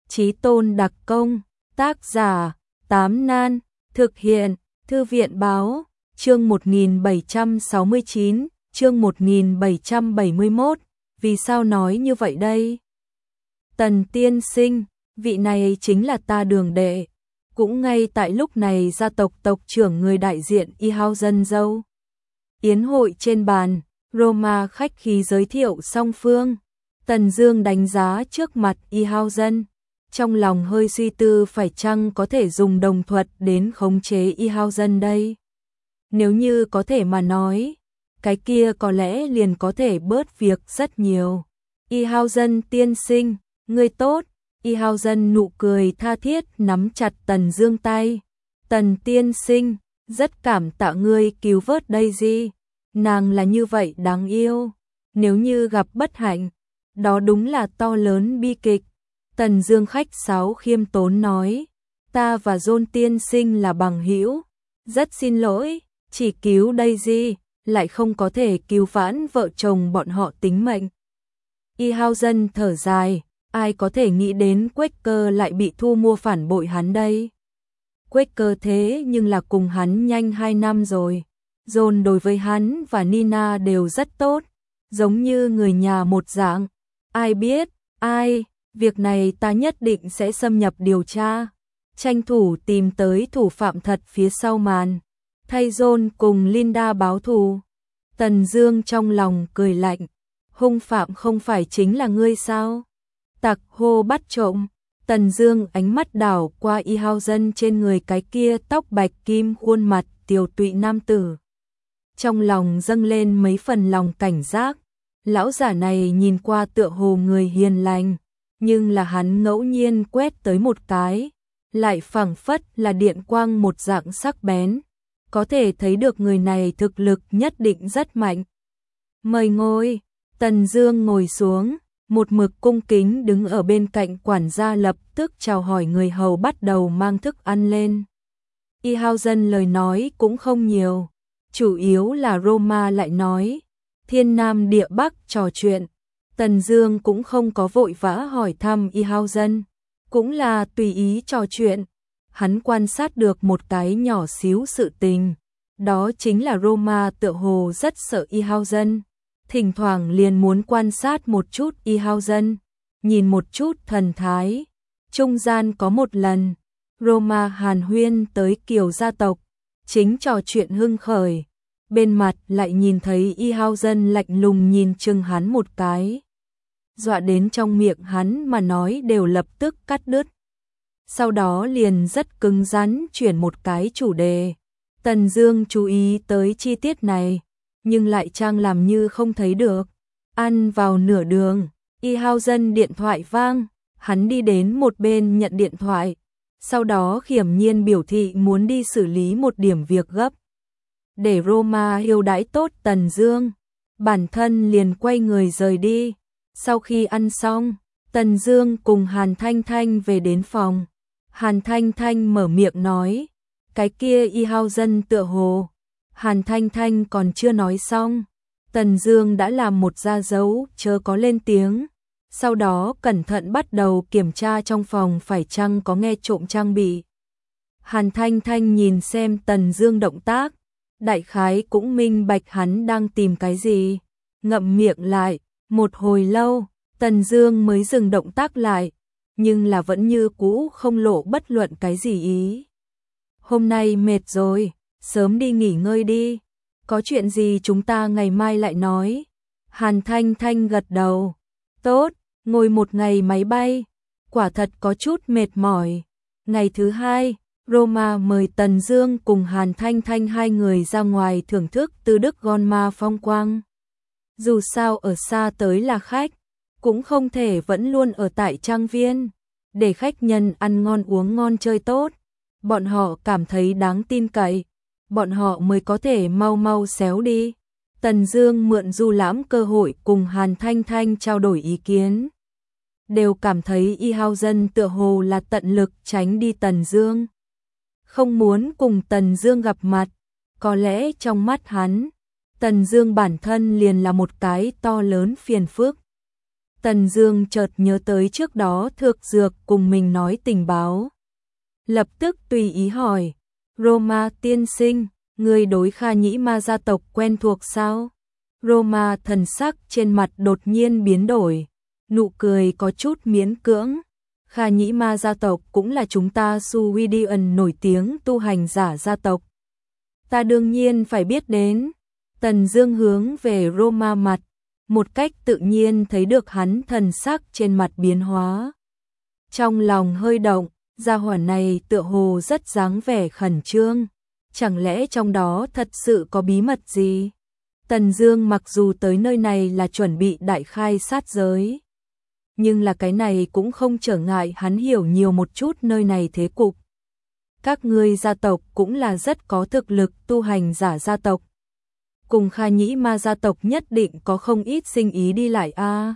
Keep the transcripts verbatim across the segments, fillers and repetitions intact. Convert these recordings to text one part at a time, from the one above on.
Chí tôn đặc công, tác giả, Tám Nan, thực hiện, Thư viện báo, chương một nghìn bảy trăm sáu mươi chín, chương một nghìn bảy trăm bảy mươi mốt, vì sao nói như vậy đây? Tần tiên sinh, vị này chính là ta Đường đệ. Cũng ngay tại lúc này gia tộc tộc trưởng người đại diện Y Hao Dân dâu. Yến hội trên bàn, Roma khách khí giới thiệu song phương. Tần Dương đánh giá trước mặt Y Hao Dân, trong lòng hơi suy tư phải chăng có thể dùng đồng thuật đến khống chế Y Hao Dân đây. Nếu như có thể mà nói, cái kia có lẽ liền có thể bớt việc rất nhiều. Y Hao Dân tiên sinh, ngươi tốt. Y Hao Dân nụ cười tha thiết nắm chặt Tần Dương tay. Tần tiên sinh, rất cảm tạ ngươi cứu vớt Daisy. Nàng là như vậy đáng yêu. Nếu như gặp bất hạnh, đó đúng là to lớn bi kịch. Tần Dương khách sáo khiêm tốn nói, ta và John tiên sinh là bằng hữu. Rất xin lỗi, chỉ cứu Daisy, lại không có thể cứu vãn vợ chồng bọn họ tính mệnh. Y Hao Dân thở dài, ai có thể nghĩ đến Quaker lại bị thu mua phản bội hắn đây. Quaker thế nhưng là cùng hắn nhanh hai năm rồi. John đối với hắn và Nina đều rất tốt, giống như người nhà một dạng. Ai biết, ai, việc này ta nhất định sẽ xâm nhập điều tra, tranh thủ tìm tới thủ phạm thật phía sau màn, thay John cùng Linda báo thù. Tần Dương trong lòng cười lạnh, hung phạm không phải chính là ngươi sao? Tặc hô bắt trộm. Tần Dương ánh mắt đảo qua Y Hao Dân trên người cái kia tóc bạch kim khuôn mặt tiều tụy nam tử. Trong lòng dâng lên mấy phần lòng cảnh giác. Lão giả này nhìn qua tựa hồ người hiền lành, nhưng là hắn ngẫu nhiên quét tới một cái, lại phảng phất là điện quang một dạng sắc bén, có thể thấy được người này thực lực nhất định rất mạnh. Mời ngồi. Tần Dương ngồi xuống, một mực cung kính đứng ở bên cạnh quản gia lập tức chào hỏi người hầu bắt đầu mang thức ăn lên. Y Hao Dân lời nói cũng không nhiều, chủ yếu là Roma lại nói, thiên nam địa bắc trò chuyện. Tần Dương cũng không có vội vã hỏi thăm Y Hao Dân, cũng là tùy ý trò chuyện. Hắn quan sát được một cái nhỏ xíu sự tình, đó chính là Roma tựa hồ rất sợ Y Hao Dân, thỉnh thoảng liền muốn quan sát một chút Y Hao Dân, nhìn một chút thần thái. Trung gian có một lần, Roma hàn huyên tới Kiều gia tộc, chính trò chuyện hưng khởi, bên mặt lại nhìn thấy Y Hao Dân lạnh lùng nhìn chừng hắn một cái, dọa đến trong miệng hắn mà nói đều lập tức cắt đứt. Sau đó liền rất cứng rắn chuyển một cái chủ đề. Tần Dương chú ý tới chi tiết này, nhưng lại trang làm như không thấy được. Ăn vào nửa đường, Y Hao Dân điện thoại vang, hắn đi đến một bên nhận điện thoại, sau đó khiểm nhiên biểu thị muốn đi xử lý một điểm việc gấp. Để Roma yêu đãi tốt Tần Dương, bản thân liền quay người rời đi. Sau khi ăn xong, Tần Dương cùng Hàn Thanh Thanh về đến phòng. Hàn Thanh Thanh mở miệng nói, cái kia Y Hao Dân tựa hồ. Hàn Thanh Thanh còn chưa nói xong, Tần Dương đã làm một ra dấu chớ có lên tiếng, sau đó cẩn thận bắt đầu kiểm tra trong phòng phải chăng có nghe trộm trang bị. Hàn Thanh Thanh nhìn xem Tần Dương động tác, đại khái cũng minh bạch hắn đang tìm cái gì, ngậm miệng lại, một hồi lâu, Tần Dương mới dừng động tác lại, nhưng là vẫn như cũ không lộ bất luận cái gì ý. Hôm nay mệt rồi, sớm đi nghỉ ngơi đi, có chuyện gì chúng ta ngày mai lại nói. Hàn Thanh Thanh gật đầu, tốt, ngồi một ngày máy bay, quả thật có chút mệt mỏi. Ngày thứ hai, Roma mời Tần Dương cùng Hàn Thanh Thanh hai người ra ngoài thưởng thức Tư Đức Gon Ma phong quang. Dù sao ở xa tới là khách, cũng không thể vẫn luôn ở tại trang viên, để khách nhân ăn ngon uống ngon chơi tốt, bọn họ cảm thấy đáng tin cậy, bọn họ mới có thể mau mau xéo đi. Tần Dương mượn du lãm cơ hội cùng Hàn Thanh Thanh trao đổi ý kiến, đều cảm thấy Y Hao Dân tựa hồ là tận lực tránh đi Tần Dương, không muốn cùng Tần Dương gặp mặt. Có lẽ trong mắt hắn, Tần Dương bản thân liền là một cái to lớn phiền phức. Tần Dương chợt nhớ tới trước đó Thược Dược cùng mình nói tình báo. Lập tức tùy ý hỏi, Roma tiên sinh, người đối Kha Nhĩ Ma gia tộc quen thuộc sao? Roma thần sắc trên mặt đột nhiên biến đổi, nụ cười có chút miễn cưỡng. Kha Nhĩ Ma gia tộc cũng là chúng ta Suidian nổi tiếng tu hành giả gia tộc. Ta đương nhiên phải biết đến. Tần Dương hướng về Roma mặt, một cách tự nhiên thấy được hắn thần sắc trên mặt biến hóa. Trong lòng hơi động, gia hỏa này tựa hồ rất dáng vẻ khẩn trương. Chẳng lẽ trong đó thật sự có bí mật gì? Tần Dương mặc dù tới nơi này là chuẩn bị đại khai sát giới, nhưng là cái này cũng không trở ngại hắn hiểu nhiều một chút nơi này thế cục. Các ngươi gia tộc cũng là rất có thực lực tu hành giả gia tộc. Cùng Kha Nhĩ Ma gia tộc nhất định có không ít sinh ý đi lại a. À.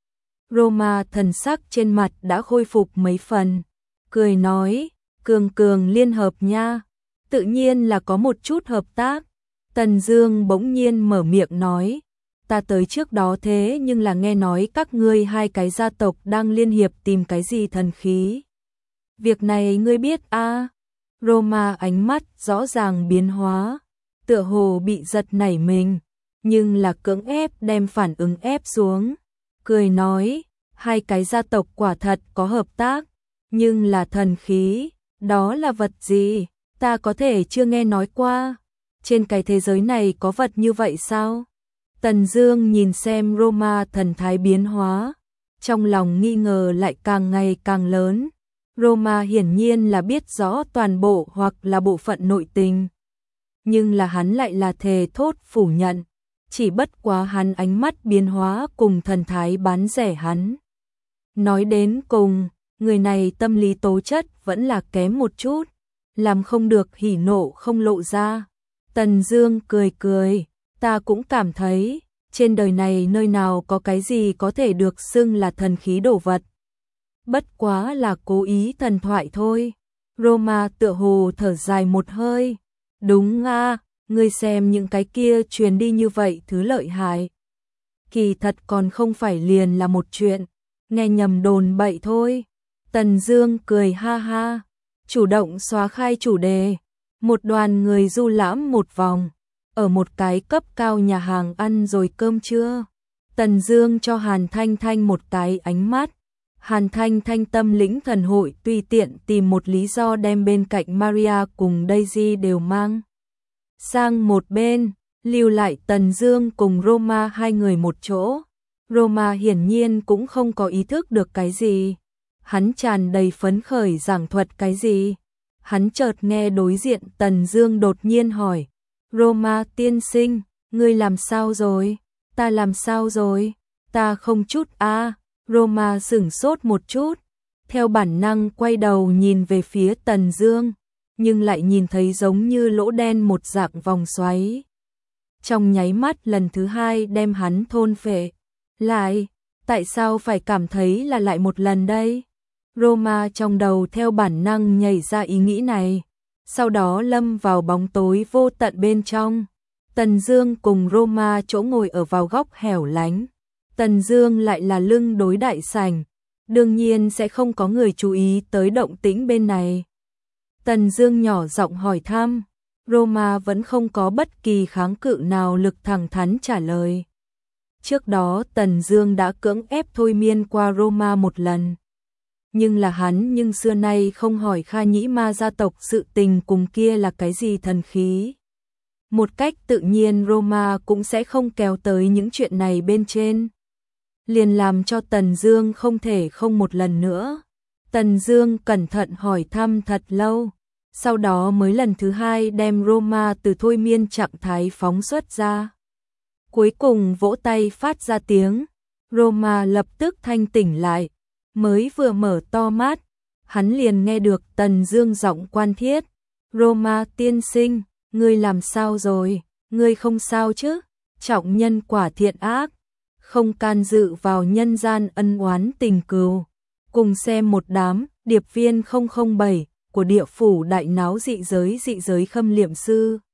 Roma thần sắc trên mặt đã khôi phục mấy phần, cười nói, cường cường liên hợp nha, tự nhiên là có một chút hợp tác. Tần Dương bỗng nhiên mở miệng nói, ta tới trước đó thế nhưng là nghe nói các ngươi hai cái gia tộc đang liên hiệp tìm cái gì thần khí. Việc này ngươi biết a? À? Roma ánh mắt rõ ràng biến hóa, tựa hồ bị giật nảy mình, nhưng là cưỡng ép đem phản ứng ép xuống, cười nói, hai cái gia tộc quả thật có hợp tác, nhưng là thần khí, đó là vật gì? Ta có thể chưa nghe nói qua. Trên cái thế giới này có vật như vậy sao? Tần Dương nhìn xem Roma thần thái biến hóa, trong lòng nghi ngờ lại càng ngày càng lớn. Roma hiển nhiên là biết rõ toàn bộ hoặc là bộ phận nội tình, nhưng là hắn lại là thề thốt phủ nhận, chỉ bất quá hắn ánh mắt biến hóa cùng thần thái bán rẻ hắn. Nói đến cùng, người này tâm lý tố chất vẫn là kém một chút, làm không được hỉ nộ không lộ ra. Tần Dương cười cười, ta cũng cảm thấy, trên đời này nơi nào có cái gì có thể được xưng là thần khí đồ vật. Bất quá là cố ý thần thoại thôi. Roma tựa hồ thở dài một hơi. Đúng a, à, ngươi xem những cái kia truyền đi như vậy thứ lợi hại. Kỳ thật còn không phải liền là một chuyện, nghe nhầm đồn bậy thôi. Tần Dương cười ha ha, chủ động xóa khai chủ đề. Một đoàn người du lãm một vòng, ở một cái cấp cao nhà hàng ăn rồi cơm trưa. Tần Dương cho Hàn Thanh Thanh một cái ánh mắt. Hàn Thanh Thanh tâm lĩnh thần hội tùy tiện tìm một lý do đem bên cạnh Maria cùng Daisy đều mang sang một bên, lưu lại Tần Dương cùng Roma hai người một chỗ. Roma hiển nhiên cũng không có ý thức được cái gì. Hắn tràn đầy phấn khởi giảng thuật cái gì. Hắn chợt nghe đối diện Tần Dương đột nhiên hỏi, Roma tiên sinh, ngươi làm sao rồi? Ta làm sao rồi? Ta không chút a. À. Roma sửng sốt một chút, theo bản năng quay đầu nhìn về phía Tần Dương, nhưng lại nhìn thấy giống như lỗ đen một dạng vòng xoáy. Trong nháy mắt lần thứ hai đem hắn thôn phệ. Lại, tại sao phải cảm thấy là lại một lần đây? Roma trong đầu theo bản năng nhảy ra ý nghĩ này, sau đó lâm vào bóng tối vô tận bên trong. Tần Dương cùng Roma chỗ ngồi ở vào góc hẻo lánh. Tần Dương lại là lưng đối đại sảnh, đương nhiên sẽ không có người chú ý tới động tĩnh bên này. Tần Dương nhỏ giọng hỏi thăm, Roma vẫn không có bất kỳ kháng cự nào, lực thẳng thắn trả lời. Trước đó Tần Dương đã cưỡng ép thôi miên qua Roma một lần, nhưng là hắn nhưng xưa nay không hỏi Kha Nhĩ Ma gia tộc sự tình cùng kia là cái gì thần khí. Một cách tự nhiên Roma cũng sẽ không kéo tới những chuyện này bên trên. Liền làm cho Tần Dương không thể không một lần nữa. Tần Dương cẩn thận hỏi thăm thật lâu, sau đó mới lần thứ hai đem Roma từ thôi miên trạng thái phóng xuất ra. Cuối cùng vỗ tay phát ra tiếng, Roma lập tức thanh tỉnh lại, mới vừa mở to mắt, hắn liền nghe được Tần Dương giọng quan thiết, Roma tiên sinh, ngươi làm sao rồi, ngươi không sao chứ? Trọng nhân quả thiện ác, không can dự vào nhân gian ân oán tình cừu. Cùng xem một đám điệp viên không không bảy của địa phủ đại náo dị giới dị giới khâm liệm sư.